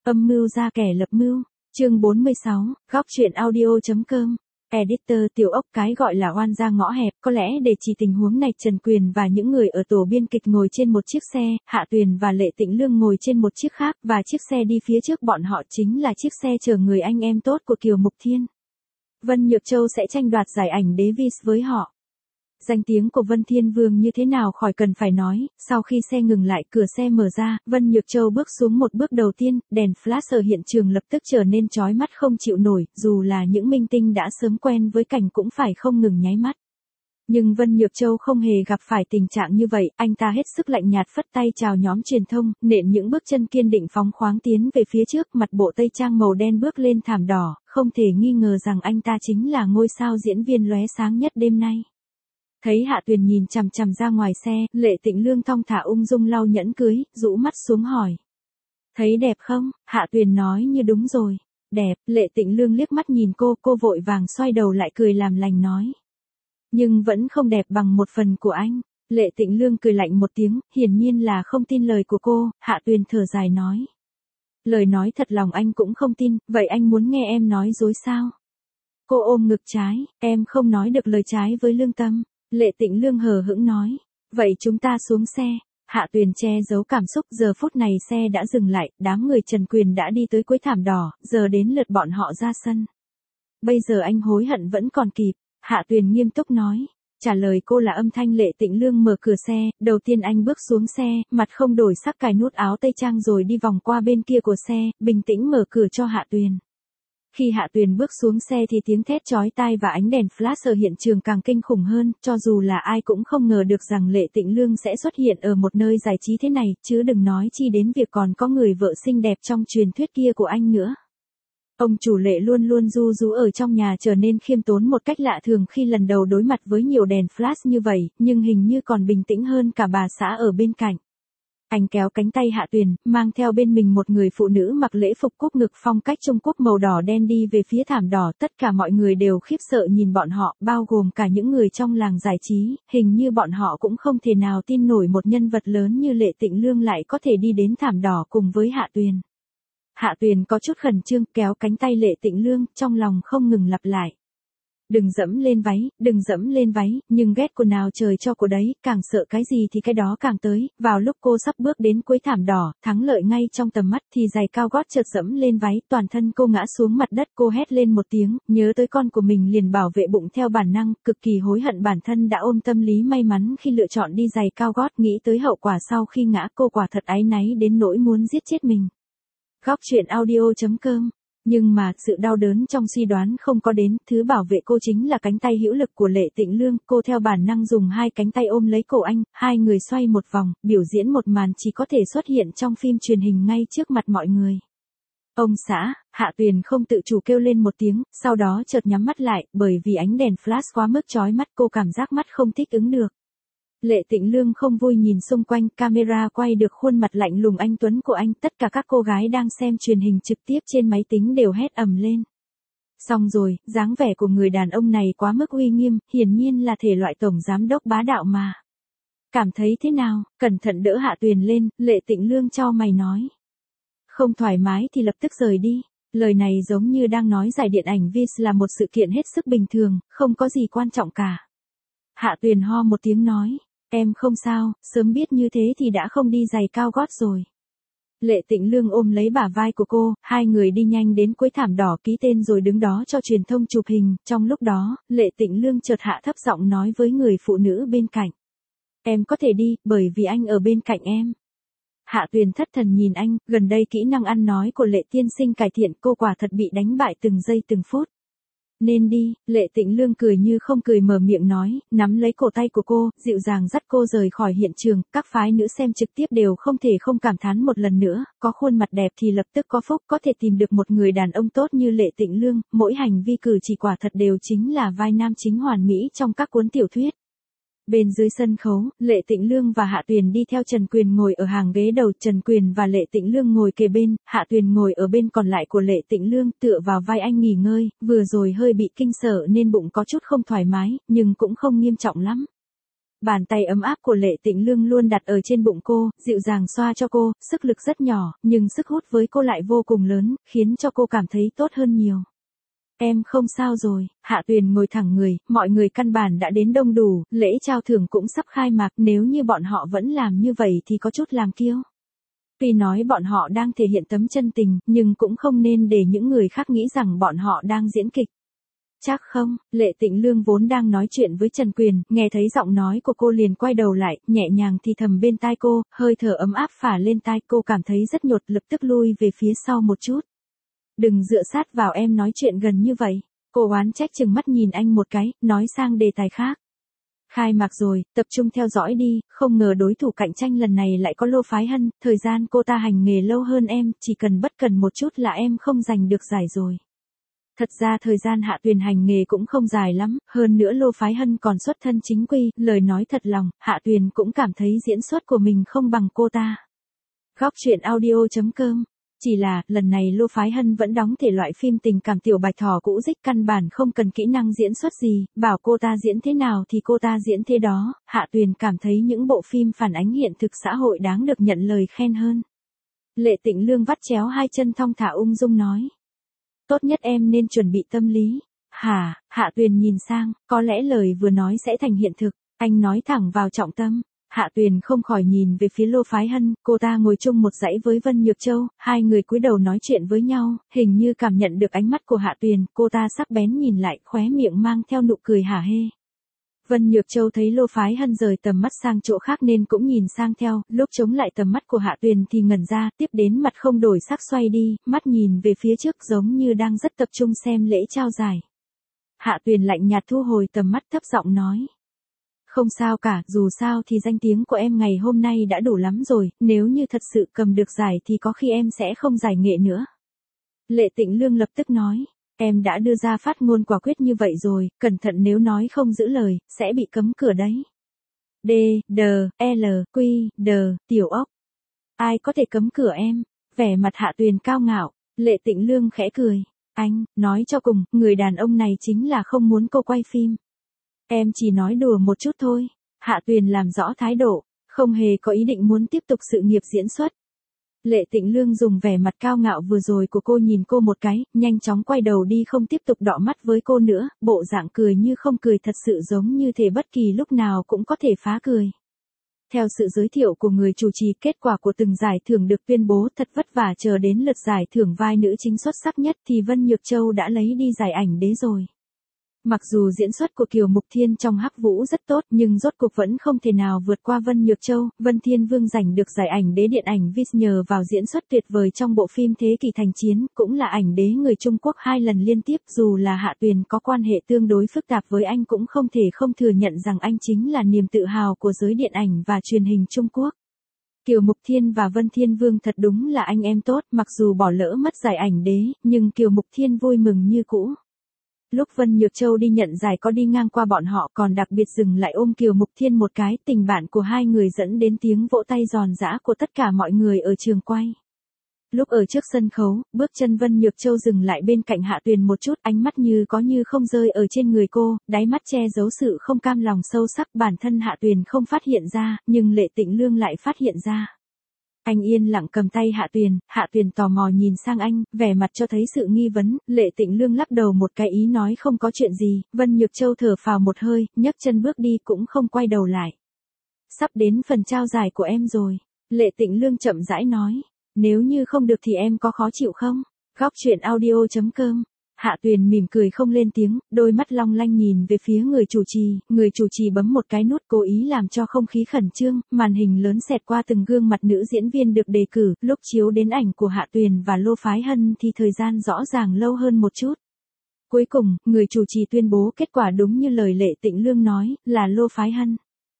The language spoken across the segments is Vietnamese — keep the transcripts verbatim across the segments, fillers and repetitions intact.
Âm mưu ra kẻ lập mưu. Chương bốn mươi sáu, góc truyện audio.com. Editor Tiểu Ốc. Cái gọi là oan ra ngõ hẹp, có lẽ để chỉ tình huống này Trần Quyền và những người ở tổ biên kịch ngồi trên một chiếc xe, Hạ Tuyền và Lệ Tĩnh Lương ngồi trên một chiếc khác, và chiếc xe đi phía trước bọn họ chính là chiếc xe chở người anh em tốt của Kiều Mục Thiên. Vân Nhược Châu sẽ tranh đoạt giải ảnh Davis với họ. Danh tiếng của Vân Thiên Vương như thế nào khỏi cần phải nói, sau khi xe ngừng lại, cửa xe mở ra, Vân Nhược Châu bước xuống một bước đầu tiên, đèn flash ở hiện trường lập tức trở nên chói mắt không chịu nổi, dù là những minh tinh đã sớm quen với cảnh cũng phải không ngừng nháy mắt. Nhưng Vân Nhược Châu không hề gặp phải tình trạng như vậy, anh ta hết sức lạnh nhạt phất tay chào nhóm truyền thông, nện những bước chân kiên định phóng khoáng tiến về phía trước, mặt bộ tây trang màu đen bước lên thảm đỏ, không thể nghi ngờ rằng anh ta chính là ngôi sao diễn viên lóe sáng nhất đêm nay. Thấy Hạ Tuyền nhìn chằm chằm ra ngoài xe, Lệ Tĩnh Lương thong thả ung dung lau nhẫn cưới, rũ mắt xuống hỏi. Thấy đẹp không? Hạ Tuyền nói như đúng rồi. Đẹp. Lệ Tĩnh Lương liếc mắt nhìn cô, cô vội vàng xoay đầu lại cười làm lành nói. Nhưng vẫn không đẹp bằng một phần của anh. Lệ Tĩnh Lương cười lạnh một tiếng, hiển nhiên là không tin lời của cô. Hạ Tuyền thở dài nói. Lời nói thật lòng anh cũng không tin, vậy anh muốn nghe em nói dối sao? Cô ôm ngực trái, em không nói được lời trái với lương tâm. Lệ Tĩnh Lương hờ hững nói. Vậy chúng ta xuống xe. Hạ Tuyền che giấu cảm xúc, giờ phút này xe đã dừng lại, đám người Trần Quyền đã đi tới cuối thảm đỏ, giờ đến lượt bọn họ ra sân. Bây giờ anh hối hận vẫn còn kịp. Hạ Tuyền nghiêm túc nói. Trả lời cô là âm thanh Lệ Tĩnh Lương mở cửa xe, đầu tiên anh bước xuống xe, mặt không đổi sắc cài nút áo tây trang rồi đi vòng qua bên kia của xe, bình tĩnh mở cửa cho Hạ Tuyền. Khi Hạ Tuyền bước xuống xe thì tiếng thét chói tai và ánh đèn flash ở hiện trường càng kinh khủng hơn, cho dù là ai cũng không ngờ được rằng Lệ Tĩnh Lương sẽ xuất hiện ở một nơi giải trí thế này, chứ đừng nói chi đến việc còn có người vợ xinh đẹp trong truyền thuyết kia của anh nữa. Ông chủ Lệ luôn luôn ru rú ở trong nhà trở nên khiêm tốn một cách lạ thường khi lần đầu đối mặt với nhiều đèn flash như vậy, nhưng hình như còn bình tĩnh hơn cả bà xã ở bên cạnh. Anh kéo cánh tay Hạ Tuyền, mang theo bên mình một người phụ nữ mặc lễ phục cúc ngực phong cách Trung Quốc màu đỏ đen đi về phía thảm đỏ. Tất cả mọi người đều khiếp sợ nhìn bọn họ, bao gồm cả những người trong làng giải trí, hình như bọn họ cũng không thể nào tin nổi một nhân vật lớn như Lệ Tĩnh Lương lại có thể đi đến thảm đỏ cùng với Hạ Tuyền. Hạ Tuyền có chút khẩn trương, kéo cánh tay Lệ Tĩnh Lương, trong lòng không ngừng lặp lại. Đừng dẫm lên váy, đừng dẫm lên váy, nhưng ghét cô nào trời cho cô đấy, càng sợ cái gì thì cái đó càng tới. Vào lúc cô sắp bước đến cuối thảm đỏ, thắng lợi ngay trong tầm mắt thì giày cao gót chợt dẫm lên váy, toàn thân cô ngã xuống mặt đất, cô hét lên một tiếng, nhớ tới con của mình liền bảo vệ bụng theo bản năng, cực kỳ hối hận bản thân đã ôm tâm lý may mắn khi lựa chọn đi giày cao gót, nghĩ tới hậu quả sau khi ngã cô quả thật áy náy đến nỗi muốn giết chết mình. Góc truyện audio.com. Nhưng mà, sự đau đớn trong suy đoán không có đến, thứ bảo vệ cô chính là cánh tay hữu lực của Lệ Tĩnh Lương, cô theo bản năng dùng hai cánh tay ôm lấy cổ anh, hai người xoay một vòng, biểu diễn một màn chỉ có thể xuất hiện trong phim truyền hình ngay trước mặt mọi người. Ông xã, Hạ Tuyền không tự chủ kêu lên một tiếng, sau đó chợt nhắm mắt lại, bởi vì ánh đèn flash quá mức chói mắt cô cảm giác mắt không thích ứng được. Lệ Tĩnh Lương không vui nhìn xung quanh, camera quay được khuôn mặt lạnh lùng anh tuấn của anh, tất cả các cô gái đang xem truyền hình trực tiếp trên máy tính đều hét ầm lên. Xong rồi, dáng vẻ của người đàn ông này quá mức uy nghiêm, hiển nhiên là thể loại tổng giám đốc bá đạo mà. Cảm thấy thế nào? Cẩn thận đỡ Hạ Tuyền lên, Lệ Tĩnh Lương chau mày nói. Không thoải mái thì lập tức rời đi. Lời này giống như đang nói giải điện ảnh Vis là một sự kiện hết sức bình thường, không có gì quan trọng cả. Hạ Tuyền ho một tiếng nói. Em không sao, sớm biết như thế thì đã không đi giày cao gót rồi. Lệ Tĩnh Lương ôm lấy bả vai của cô, hai người đi nhanh đến cuối thảm đỏ ký tên rồi đứng đó cho truyền thông chụp hình. Trong lúc đó, Lệ Tĩnh Lương chợt hạ thấp giọng nói với người phụ nữ bên cạnh. Em có thể đi, bởi vì anh ở bên cạnh em. Hạ Tuyền thất thần nhìn anh, gần đây kỹ năng ăn nói của Lệ tiên sinh cải thiện, cô quả thật bị đánh bại từng giây từng phút. Nên đi, Lệ Tĩnh Lương cười như không cười mở miệng nói, nắm lấy cổ tay của cô, dịu dàng dắt cô rời khỏi hiện trường, các phái nữ xem trực tiếp đều không thể không cảm thán một lần nữa, có khuôn mặt đẹp thì lập tức có phúc, có thể tìm được một người đàn ông tốt như Lệ Tĩnh Lương, mỗi hành vi cử chỉ quả thật đều chính là vai nam chính hoàn mỹ trong các cuốn tiểu thuyết. Bên dưới sân khấu, Lệ Tĩnh Lương và Hạ Tuyền đi theo Trần Quyền ngồi ở hàng ghế đầu, Trần Quyền và Lệ Tĩnh Lương ngồi kề bên, Hạ Tuyền ngồi ở bên còn lại của Lệ Tĩnh Lương, tựa vào vai anh nghỉ ngơi, vừa rồi hơi bị kinh sợ nên bụng có chút không thoải mái, nhưng cũng không nghiêm trọng lắm. Bàn tay ấm áp của Lệ Tĩnh Lương luôn đặt ở trên bụng cô, dịu dàng xoa cho cô, sức lực rất nhỏ, nhưng sức hút với cô lại vô cùng lớn, khiến cho cô cảm thấy tốt hơn nhiều. Em không sao rồi, Hạ Tuyền ngồi thẳng người, mọi người căn bản đã đến đông đủ, lễ trao thưởng cũng sắp khai mạc, nếu như bọn họ vẫn làm như vậy thì có chút làm kiêu. Tuy nói bọn họ đang thể hiện tấm chân tình, nhưng cũng không nên để những người khác nghĩ rằng bọn họ đang diễn kịch. Chắc không, Lệ Tĩnh Lương vốn đang nói chuyện với Trần Quyền, nghe thấy giọng nói của cô liền quay đầu lại, nhẹ nhàng thì thầm bên tai cô, hơi thở ấm áp phả lên tai cô, cảm thấy rất nhột, lập tức lui về phía sau một chút. Đừng dựa sát vào em, nói chuyện gần như vậy. Cô oán trách chừng mắt nhìn anh một cái, nói sang đề tài khác. Khai mạc rồi, tập trung theo dõi đi, không ngờ đối thủ cạnh tranh lần này lại có Lô Phái Hân, thời gian cô ta hành nghề lâu hơn em, chỉ cần bất cần một chút là em không giành được giải rồi. Thật ra thời gian Hạ Tuyền hành nghề cũng không dài lắm, hơn nữa Lô Phái Hân còn xuất thân chính quy, lời nói thật lòng, Hạ Tuyền cũng cảm thấy diễn xuất của mình không bằng cô ta. Góc truyện audio chấm com. Chỉ là, lần này Lô Phái Hân vẫn đóng thể loại phim tình cảm tiểu bạch thỏ cũ dích, căn bản không cần kỹ năng diễn xuất gì, bảo cô ta diễn thế nào thì cô ta diễn thế đó, Hạ Tuyền cảm thấy những bộ phim phản ánh hiện thực xã hội đáng được nhận lời khen hơn. Lệ Tĩnh Lương vắt chéo hai chân thong thả ung dung nói. Tốt nhất em nên chuẩn bị tâm lý. Hả, Hạ Tuyền nhìn sang, có lẽ lời vừa nói sẽ thành hiện thực, anh nói thẳng vào trọng tâm. Hạ Tuyền không khỏi nhìn về phía Lô Phái Hân, cô ta ngồi chung một dãy với Vân Nhược Châu, hai người cúi đầu nói chuyện với nhau, hình như cảm nhận được ánh mắt của Hạ Tuyền, cô ta sắc bén nhìn lại, khóe miệng mang theo nụ cười hả hê. Vân Nhược Châu thấy Lô Phái Hân rời tầm mắt sang chỗ khác nên cũng nhìn sang theo, lúc chống lại tầm mắt của Hạ Tuyền thì ngẩn ra, tiếp đến mặt không đổi sắc xoay đi, mắt nhìn về phía trước giống như đang rất tập trung xem lễ trao giải. Hạ Tuyền lạnh nhạt thu hồi tầm mắt, thấp giọng nói. Không sao cả, dù sao thì danh tiếng của em ngày hôm nay đã đủ lắm rồi, nếu như thật sự cầm được giải thì có khi em sẽ không giải nghệ nữa. Lệ Tĩnh Lương lập tức nói, em đã đưa ra phát ngôn quả quyết như vậy rồi, cẩn thận nếu nói không giữ lời, sẽ bị cấm cửa đấy. D, D, L, Q, D, tiểu ốc. Ai có thể cấm cửa em? Vẻ mặt Hạ Tuyền cao ngạo, Lệ Tĩnh Lương khẽ cười. Anh, nói cho cùng, người đàn ông này chính là không muốn cô quay phim. Em chỉ nói đùa một chút thôi. Hạ Tuyền làm rõ thái độ, không hề có ý định muốn tiếp tục sự nghiệp diễn xuất. Lệ Tĩnh Lương dùng vẻ mặt cao ngạo vừa rồi của cô nhìn cô một cái, nhanh chóng quay đầu đi không tiếp tục đọ mắt với cô nữa, bộ dạng cười như không cười thật sự giống như thể bất kỳ lúc nào cũng có thể phá cười. Theo sự giới thiệu của người chủ trì, kết quả của từng giải thưởng được tuyên bố, thật vất vả chờ đến lượt giải thưởng vai nữ chính xuất sắc nhất thì Vân Nhược Châu đã lấy đi giải ảnh đế rồi. Mặc dù diễn xuất của Kiều Mục Thiên trong Hắc Vũ rất tốt nhưng rốt cuộc vẫn không thể nào vượt qua Vân Nhược Châu, Vân Thiên Vương giành được giải ảnh đế điện ảnh Viz nhờ vào diễn xuất tuyệt vời trong bộ phim Thế Kỷ Thành Chiến, cũng là ảnh đế người Trung Quốc hai lần liên tiếp, dù là Hạ Tuyền có quan hệ tương đối phức tạp với anh cũng không thể không thừa nhận rằng anh chính là niềm tự hào của giới điện ảnh và truyền hình Trung Quốc. Kiều Mục Thiên và Vân Thiên Vương thật đúng là anh em tốt, mặc dù bỏ lỡ mất giải ảnh đế, nhưng Kiều Mục Thiên vui mừng như cũ. Lúc Vân Nhược Châu đi nhận giải có đi ngang qua bọn họ còn đặc biệt dừng lại ôm Kiều Mục Thiên một cái, tình bạn của hai người dẫn đến tiếng vỗ tay giòn giã của tất cả mọi người ở trường quay. Lúc ở trước sân khấu, bước chân Vân Nhược Châu dừng lại bên cạnh Hạ Tuyền một chút, ánh mắt như có như không rơi ở trên người cô, đáy mắt che giấu sự không cam lòng sâu sắc, bản thân Hạ Tuyền không phát hiện ra, nhưng Lệ Tĩnh Lương lại phát hiện ra. Anh yên lặng cầm tay Hạ Tuyền, Hạ Tuyền tò mò nhìn sang anh, vẻ mặt cho thấy sự nghi vấn, Lệ Tĩnh Lương lắc đầu một cái ý nói không có chuyện gì, Vân Nhược Châu thở phào một hơi, nhấc chân bước đi cũng không quay đầu lại. Sắp đến phần trao giải của em rồi, Lệ Tĩnh Lương chậm rãi nói, nếu như không được thì em có khó chịu không? Góc truyện audio chấm com. Hạ Tuyền mỉm cười không lên tiếng, đôi mắt long lanh nhìn về phía người chủ trì, người chủ trì bấm một cái nút cố ý làm cho không khí khẩn trương, màn hình lớn xẹt qua từng gương mặt nữ diễn viên được đề cử, lúc chiếu đến ảnh của Hạ Tuyền và Lô Phái Hân thì thời gian rõ ràng lâu hơn một chút. Cuối cùng, người chủ trì tuyên bố kết quả đúng như lời Lệ Tĩnh Lương nói, là Lô Phái Hân.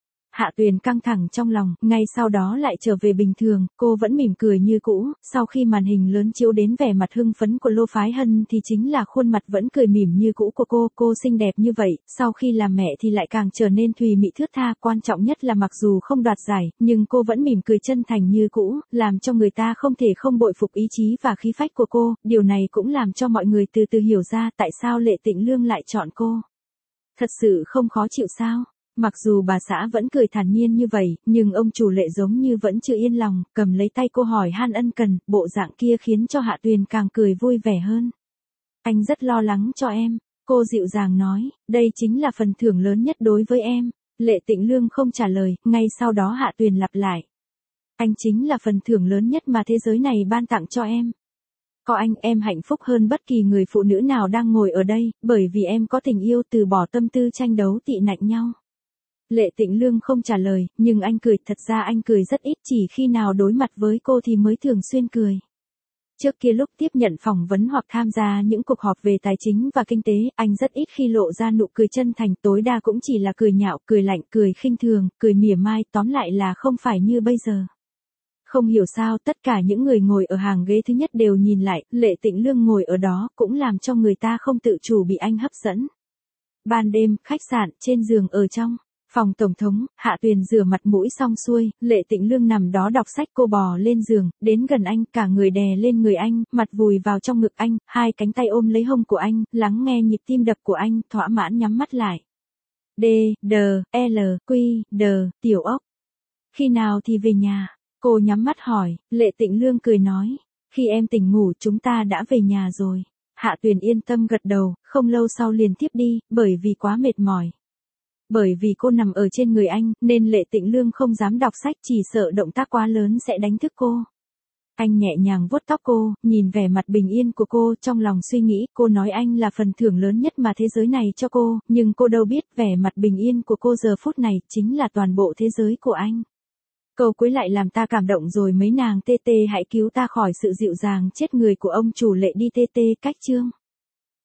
Hạ Tuyền căng thẳng trong lòng, ngay sau đó lại trở về bình thường, cô vẫn mỉm cười như cũ, sau khi màn hình lớn chiếu đến vẻ mặt hưng phấn của Lô Phái Hân thì chính là khuôn mặt vẫn cười mỉm như cũ của cô, cô xinh đẹp như vậy, sau khi làm mẹ thì lại càng trở nên thùy mị thướt tha, quan trọng nhất là mặc dù không đoạt giải, nhưng cô vẫn mỉm cười chân thành như cũ, làm cho người ta không thể không bội phục ý chí và khí phách của cô, điều này cũng làm cho mọi người từ từ hiểu ra tại sao Lệ Tĩnh Lương lại chọn cô. Thật sự không khó chịu sao? Mặc dù bà xã vẫn cười thản nhiên như vậy, nhưng ông chủ Lệ giống như vẫn chưa yên lòng, cầm lấy tay cô hỏi han ân cần, bộ dạng kia khiến cho Hạ Tuyền càng cười vui vẻ hơn. Anh rất lo lắng cho em, cô dịu dàng nói, đây chính là phần thưởng lớn nhất đối với em. Lệ Tĩnh Lương không trả lời, ngay sau đó Hạ Tuyền lặp lại. Anh chính là phần thưởng lớn nhất mà thế giới này ban tặng cho em. Có anh em hạnh phúc hơn bất kỳ người phụ nữ nào đang ngồi ở đây, bởi vì em có tình yêu từ bỏ tâm tư tranh đấu tị nạnh nhau. Lệ Tĩnh Lương không trả lời, nhưng anh cười, thật ra anh cười rất ít, chỉ khi nào đối mặt với cô thì mới thường xuyên cười. Trước kia lúc tiếp nhận phỏng vấn hoặc tham gia những cuộc họp về tài chính và kinh tế, anh rất ít khi lộ ra nụ cười chân thành, tối đa cũng chỉ là cười nhạo, cười lạnh, cười khinh thường, cười mỉa mai, tóm lại là không phải như bây giờ. Không hiểu sao tất cả những người ngồi ở hàng ghế thứ nhất đều nhìn lại, Lệ Tĩnh Lương ngồi ở đó cũng làm cho người ta không tự chủ bị anh hấp dẫn. Ban đêm, khách sạn, trên giường ở trong phòng tổng thống, Hạ Tuyền rửa mặt mũi xong xuôi, Lệ Tĩnh Lương nằm đó đọc sách, cô bò lên giường, đến gần anh, cả người đè lên người anh, mặt vùi vào trong ngực anh, hai cánh tay ôm lấy hông của anh, lắng nghe nhịp tim đập của anh, thỏa mãn nhắm mắt lại. D, D, L, Q, D, tiểu ốc. Khi nào thì về nhà? Cô nhắm mắt hỏi, Lệ Tĩnh Lương cười nói, khi em tỉnh ngủ chúng ta đã về nhà rồi. Hạ Tuyền yên tâm gật đầu, không lâu sau liền tiếp đi, bởi vì quá mệt mỏi. Bởi vì cô nằm ở trên người anh, nên Lệ Tĩnh Lương không dám đọc sách, chỉ sợ động tác quá lớn sẽ đánh thức cô. Anh nhẹ nhàng vuốt tóc cô, nhìn vẻ mặt bình yên của cô, trong lòng suy nghĩ, cô nói anh là phần thưởng lớn nhất mà thế giới này cho cô, nhưng cô đâu biết vẻ mặt bình yên của cô giờ phút này chính là toàn bộ thế giới của anh. Câu cuối lại làm ta cảm động rồi mấy nàng, tê tê hãy cứu ta khỏi sự dịu dàng chết người của ông chủ Lệ đi, tê tê cách chương.